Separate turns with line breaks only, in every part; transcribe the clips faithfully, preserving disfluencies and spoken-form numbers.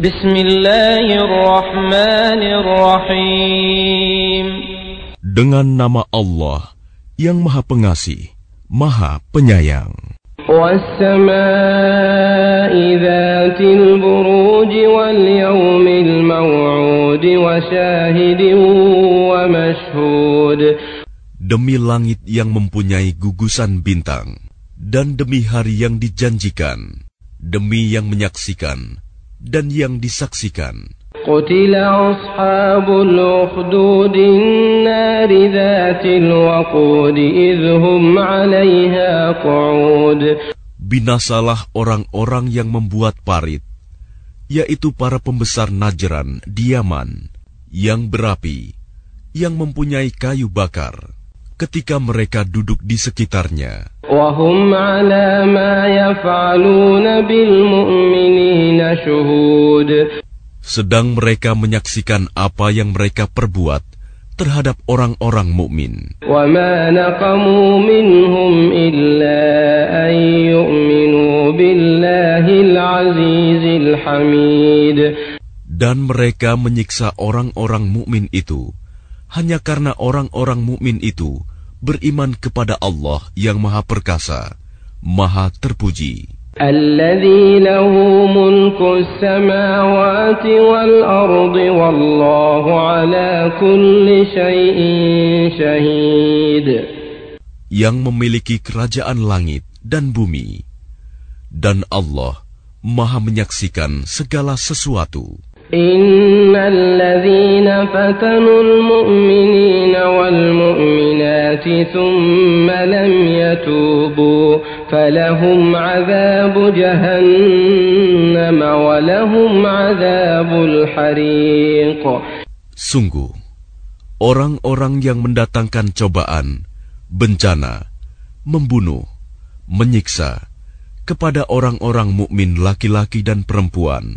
Bismillahirrahmanirrahim.
Dengan nama Allah yang Maha Pengasih, Maha Penyayang.
Was-samaa'i dzatil buruji wal yawmil maw'udi wa syahidin wa mashhud.
Demi langit yang mempunyai gugusan bintang, dan demi hari yang dijanjikan, demi yang menyaksikan dan yang disaksikan.
Qutila ashabul ukhdudin nari dzatil waqudi idhum 'alaiha qu'ud.
Binasalah orang-orang yang membuat parit, yaitu para pembesar Najran di Yaman, yang berapi, yang mempunyai kayu bakar, ketika mereka duduk di sekitarnya.
Wahum 'ala ma yaf'aluna bil mu'minina syuhud.
Sedang mereka menyaksikan apa yang mereka perbuat terhadap orang-orang mukmin.
Wa ma naqamu minhum illa an yu'minu billahil azizil hamid.
Dan mereka menyiksa orang-orang mukmin itu hanya karena orang-orang mukmin itu beriman kepada Allah yang Maha Perkasa, Maha Terpuji.
Alladzi lahu mulku samawati wal ardi wallahu ala kulli syai'in syahid.
Yang memiliki kerajaan langit dan bumi, dan Allah Maha menyaksikan segala sesuatu.
Innal ladzina fatanul mu'minina wal mu'minati thumma lam yatubu falahum 'adzabu jahannam wa lahum 'adzabul hariq.
Sungguh, orang-orang yang mendatangkan cobaan, bencana, membunuh, menyiksa kepada orang-orang mukmin laki-laki dan perempuan,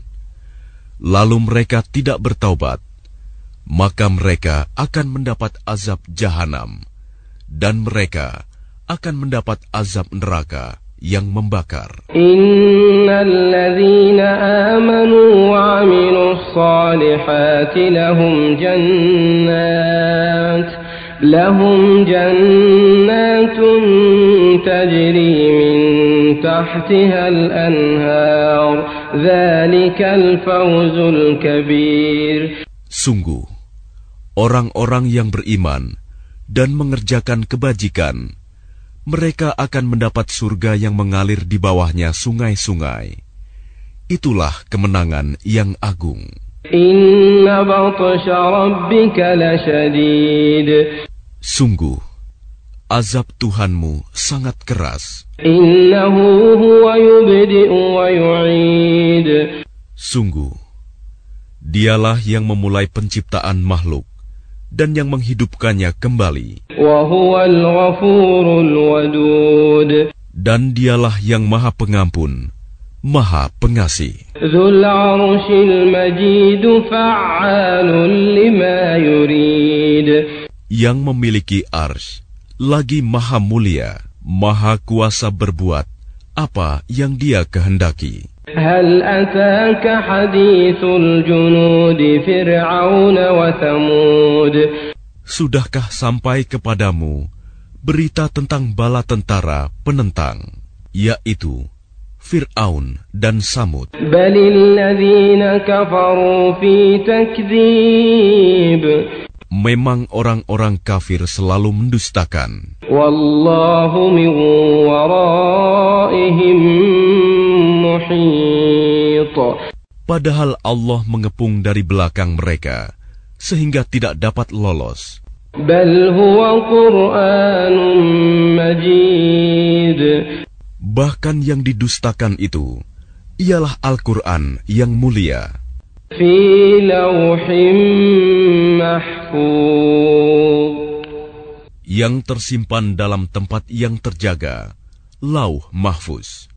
lalu mereka tidak bertaubat, maka mereka akan mendapat azab jahanam, dan mereka akan mendapat azab neraka yang membakar.
Innal ladzina amanu wa 'amilus salihati lahum jannat lahum jannatun tajri min tahtiha al-anhar. Dzalikal fawzul kabir.
Sungguh, orang-orang yang beriman dan mengerjakan kebajikan, mereka akan mendapat surga yang mengalir di bawahnya sungai-sungai. Itulah kemenangan yang agung.
Inna batsha rabbika lasyadid. Sungguh,
azab Tuhanmu sangat keras.
Innahu huwa yubdi'u wa yu'id.
Sungguh, Dialah yang memulai penciptaan makhluk dan yang menghidupkannya kembali.
Wa huwal ghafurul wadud.
Dan Dialah yang Maha Pengampun, Maha Pengasih.
Dzul 'arsyil majid fa'alun lima yurid.
Yang memiliki arsy, lagi Maha Mulia, Maha Kuasa berbuat apa yang Dia kehendaki.
Hal ataka hadithul junud Fir'aun wa Thamud.
Sudahkah sampai kepadamu berita tentang bala tentara penentang, yaitu Fir'aun dan Samud?
Balil ladzina kafaru fi takdzib.
Memang orang-orang kafir selalu mendustakan.
Wallahu min waraihim muhit.
Padahal Allah mengepung dari belakang mereka sehingga tidak dapat lolos.
Bal huwa Qur'anun majid.
Bahkan yang didustakan itu ialah Al-Quran yang mulia.
Fi lawhim mahfuz.
Yang tersimpan dalam tempat yang terjaga, Lauh Mahfuz.